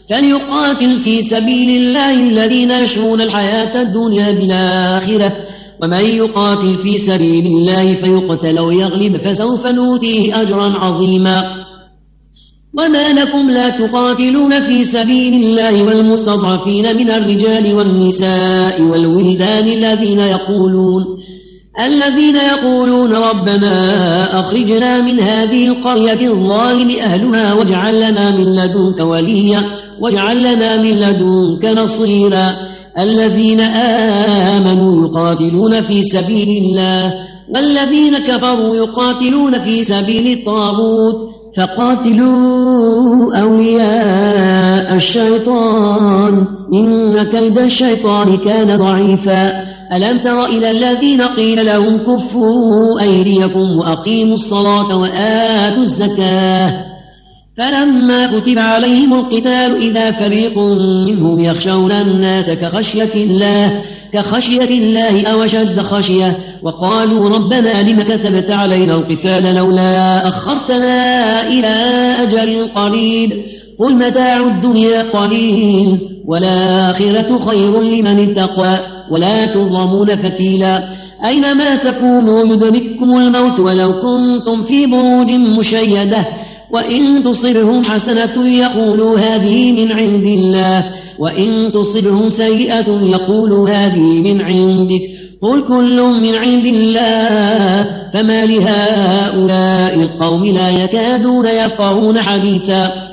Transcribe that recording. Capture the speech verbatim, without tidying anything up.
فليقاتل في سبيل الله الذين يشرون الحياة الدنيا بالآخرة ومن يقاتل في سبيل الله فيقتل أو يغلب فسوف نؤتيه أجرا عظيما وما لكم لا تقاتلون في سبيل الله والمستضعفين من الرجال والنساء والولدان الذين يقولون الذين يقولون ربنا أخرجنا من هذه القرية الظالم أهلها واجعل لنا من لدنك وليا واجعل لنا من لدنك نصيرا الذين آمنوا يقاتلون في سبيل الله والذين كفروا يقاتلون في سبيل الطاغوت فقاتلوا أولياء الشيطان إن كيد الشيطان كان ضعيفا ألم تر إلى الذين قيل لهم كفوا أيديكم وأقيموا الصلاة وآتوا الزكاة فلما كتب عليهم القتال إذا فريق منهم يخشون الناس كخشية الله كخشية الله أو أشد خشية وقالوا ربنا لم كتبت علينا القتال لولا أخرتنا إلى أجل قريب قل متاع الدنيا قليل والآخرة خير لمن اتقى ولا تظلمون فتيلا أينما تكونوا يدرككم الموت ولو كنتم في بروج مشيدة وإن تصرهم حسنة يقولوا هذه من عند الله وإن تصرهم سيئة يقولوا هذه من عندك قل كل من عند الله فما لهؤلاء القوم لا يكادون يفقهون حديثا